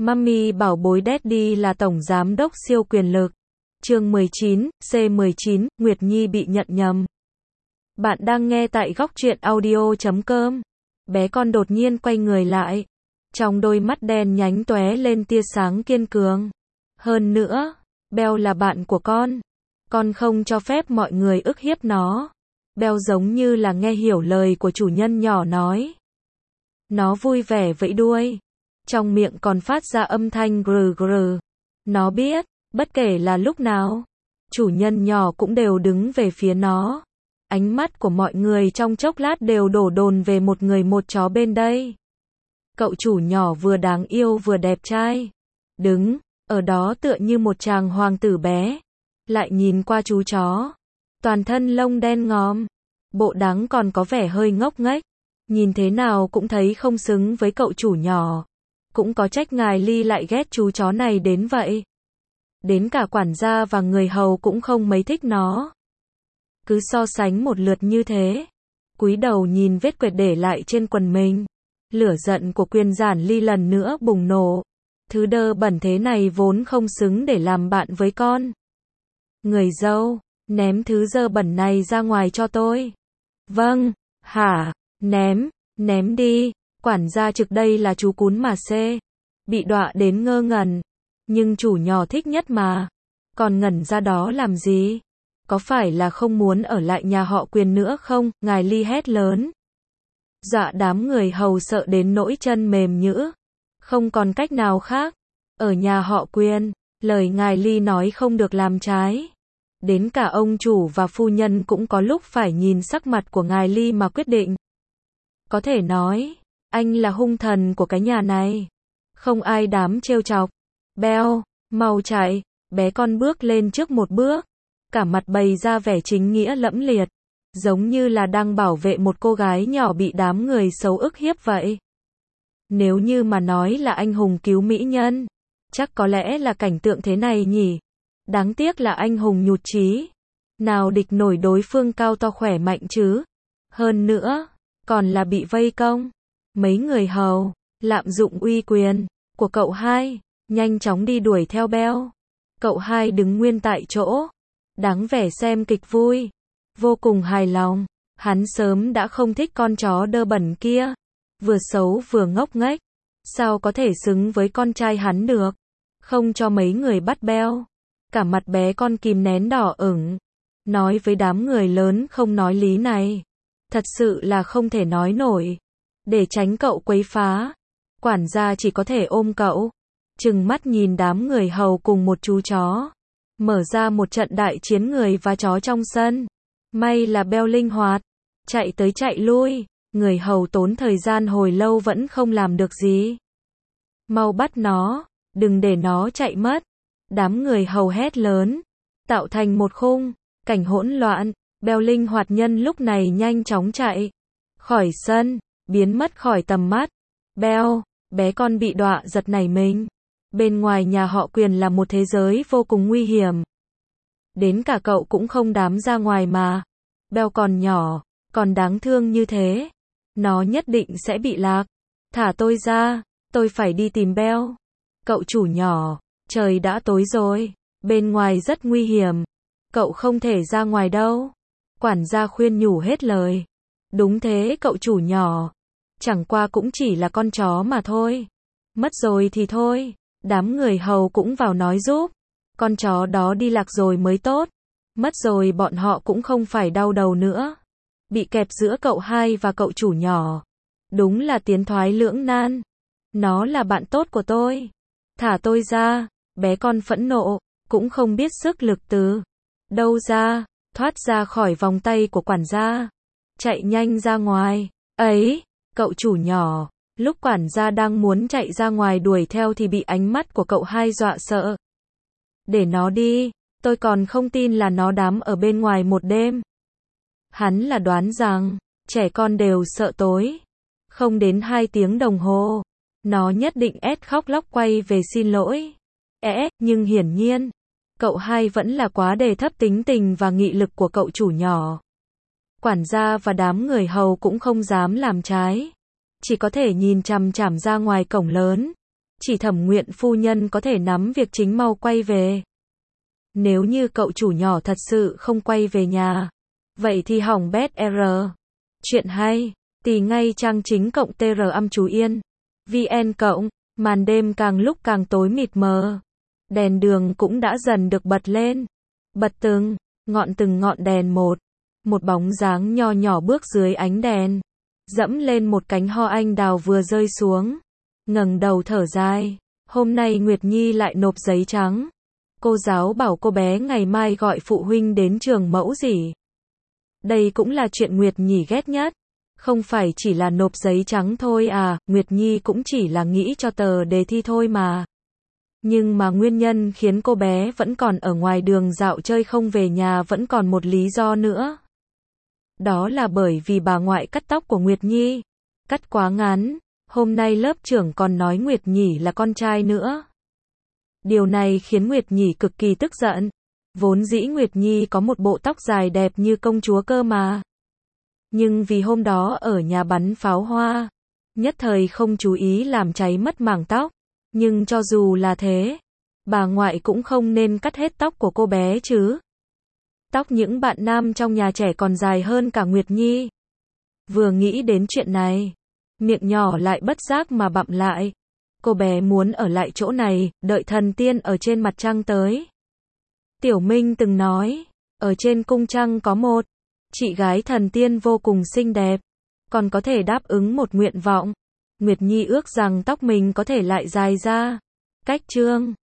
Mummy bảo bối Daddy là tổng giám đốc siêu quyền lực. Chương 19, C19, Nguyệt Nhi bị nhận nhầm. Bạn đang nghe tại góc truyện audio.com. Bé con đột nhiên quay người lại. Trong đôi mắt đen nhánh tóe lên tia sáng kiên cường. Hơn nữa, Bell là bạn của con. Con không cho phép mọi người ức hiếp nó. Bell giống như là nghe hiểu lời của chủ nhân nhỏ nói. Nó vui vẻ vẫy đuôi. Trong miệng còn phát ra âm thanh grừ grừ. Nó biết, bất kể là lúc nào, chủ nhân nhỏ cũng đều đứng về phía nó. Ánh mắt của mọi người trong chốc lát đều đổ dồn về một người một chó bên đây. Cậu chủ nhỏ vừa đáng yêu vừa đẹp trai. Đứng ở đó tựa như một chàng hoàng tử bé. Lại nhìn qua chú chó. Toàn thân lông đen ngòm. Bộ dáng còn có vẻ hơi ngốc nghếch. Nhìn thế nào cũng thấy không xứng với cậu chủ nhỏ. Cũng có trách ngài Ly lại ghét chú chó này đến vậy. Đến cả quản gia và người hầu cũng không mấy thích nó. Cứ so sánh một lượt như thế. Cúi đầu nhìn vết quệt để lại trên quần mình. Lửa giận của Quyền Giản Ly lần nữa bùng nổ. Thứ đơ bẩn thế này vốn không xứng để làm bạn với con. Người dâu, ném thứ dơ bẩn này ra ngoài cho tôi. Vâng, hả, ném đi. Quản gia trực đây là chú cún mà xê. Bị đọa đến ngơ ngẩn. Nhưng chủ nhỏ thích nhất mà. Còn ngẩn ra đó làm gì? Có phải là không muốn ở lại nhà họ Quyền nữa không? Ngài Ly hét lớn. Dọa đám người hầu sợ đến nỗi chân mềm nhũn. Không còn cách nào khác. Ở nhà họ Quyền, lời ngài Ly nói không được làm trái. Đến cả ông chủ và phu nhân cũng có lúc phải nhìn sắc mặt của ngài Ly mà quyết định. Có thể nói, anh là hung thần của cái nhà này. Không ai dám trêu chọc. Bell, mau chạy. Bé con bước lên trước một bước. Cả mặt bày ra vẻ chính nghĩa lẫm liệt. Giống như là đang bảo vệ một cô gái nhỏ bị đám người xấu ức hiếp vậy. Nếu như mà nói là anh hùng cứu mỹ nhân, chắc có lẽ là cảnh tượng thế này nhỉ. Đáng tiếc là anh hùng nhụt chí. Nào địch nổi đối phương cao to khỏe mạnh chứ. Hơn nữa, còn là bị vây công. Mấy người hầu, lạm dụng uy quyền của cậu hai, nhanh chóng đi đuổi theo Bell. Cậu hai đứng nguyên tại chỗ, đáng vẻ xem kịch vui, vô cùng hài lòng. Hắn sớm đã không thích con chó đơ bẩn kia, vừa xấu vừa ngốc nghếch, sao có thể xứng với con trai hắn được. Không cho mấy người bắt Bell. Cả mặt bé con kìm nén đỏ ửng, nói với đám người lớn không nói lý này. Thật sự là không thể nói nổi. Để tránh cậu quấy phá, quản gia chỉ có thể ôm cậu, trừng mắt nhìn đám người hầu cùng một chú chó, mở ra một trận đại chiến người và chó trong sân. May là Bell linh hoạt, chạy tới chạy lui, người hầu tốn thời gian hồi lâu vẫn không làm được gì. Mau bắt nó, đừng để nó chạy mất. Đám người hầu hét lớn, tạo thành một khung cảnh hỗn loạn. Bell linh hoạt nhân lúc này nhanh chóng chạy khỏi sân, biến mất khỏi tầm mắt. Bell, bé con bị đọa giật nảy mình. Bên ngoài nhà họ Quyền là một thế giới vô cùng nguy hiểm. Đến cả cậu cũng không dám ra ngoài mà. Bell còn nhỏ, còn đáng thương như thế. Nó nhất định sẽ bị lạc. Thả tôi ra, tôi phải đi tìm Bell. Cậu chủ nhỏ, trời đã tối rồi. Bên ngoài rất nguy hiểm. Cậu không thể ra ngoài đâu. Quản gia khuyên nhủ hết lời. Đúng thế cậu chủ nhỏ. Chẳng qua cũng chỉ là con chó mà thôi. Mất rồi thì thôi. Đám người hầu cũng vào nói giúp. Con chó đó đi lạc rồi mới tốt. Mất rồi bọn họ cũng không phải đau đầu nữa. Bị kẹp giữa cậu hai và cậu chủ nhỏ. Đúng là tiến thoái lưỡng nan. Nó là bạn tốt của tôi. Thả tôi ra. Bé con phẫn nộ. Cũng không biết sức lực từ đâu ra. Thoát ra khỏi vòng tay của quản gia. Chạy nhanh ra ngoài. Ấy, cậu chủ nhỏ. Lúc quản gia đang muốn chạy ra ngoài đuổi theo thì bị ánh mắt của cậu hai dọa sợ. Để nó đi, tôi còn không tin là nó đám ở bên ngoài một đêm. Hắn là đoán rằng, trẻ con đều sợ tối. Không đến 2 tiếng đồng hồ, nó nhất định khóc lóc quay về xin lỗi. Nhưng hiển nhiên, cậu hai vẫn là quá đề thấp tính tình và nghị lực của cậu chủ nhỏ. Quản gia và đám người hầu cũng không dám làm trái. Chỉ có thể nhìn chằm chằm ra ngoài cổng lớn. chỉ Thẩm Nguyện phu nhân có thể nắm việc chính mau quay về. Nếu như cậu chủ nhỏ thật sự không quay về nhà, vậy thì hỏng bét R. Chuyện hay, tì ngay trang chính cộng tr âm chú yên. VN cộng, màn đêm càng lúc càng tối mịt mờ. Đèn đường cũng đã dần được bật lên. Bật từng ngọn đèn một. Một bóng dáng nho nhỏ bước dưới ánh đèn. Dẫm lên một cánh hoa anh đào vừa rơi xuống. Ngẩng đầu thở dài. Hôm nay Nguyệt Nhi lại nộp giấy trắng. Cô giáo bảo cô bé ngày mai gọi phụ huynh đến trường mẫu gì. Đây cũng là chuyện Nguyệt Nhi ghét nhất. Không phải chỉ là nộp giấy trắng thôi à, Nguyệt Nhi cũng chỉ là nghĩ cho tờ đề thi thôi mà. Nhưng mà nguyên nhân khiến cô bé vẫn còn ở ngoài đường dạo chơi không về nhà vẫn còn một lý do nữa. Đó là bởi vì bà ngoại cắt tóc của Nguyệt Nhi. Cắt quá ngắn, hôm nay lớp trưởng còn nói Nguyệt Nhi là con trai nữa. Điều này khiến Nguyệt Nhi cực kỳ tức giận. Vốn dĩ Nguyệt Nhi có một bộ tóc dài đẹp như công chúa cơ mà. Nhưng vì hôm đó ở nhà bắn pháo hoa, nhất thời không chú ý làm cháy mất mảng tóc. Nhưng cho dù là thế, bà ngoại cũng không nên cắt hết tóc của cô bé chứ. Tóc những bạn nam trong nhà trẻ còn dài hơn cả Nguyệt Nhi. Vừa nghĩ đến chuyện này, miệng nhỏ lại bất giác mà bặm lại. Cô bé muốn ở lại chỗ này, đợi thần tiên ở trên mặt trăng tới. Tiểu Minh từng nói, ở trên cung trăng có một chị gái thần tiên vô cùng xinh đẹp, còn có thể đáp ứng một nguyện vọng. Nguyệt Nhi ước rằng tóc mình có thể lại dài ra. Cách chương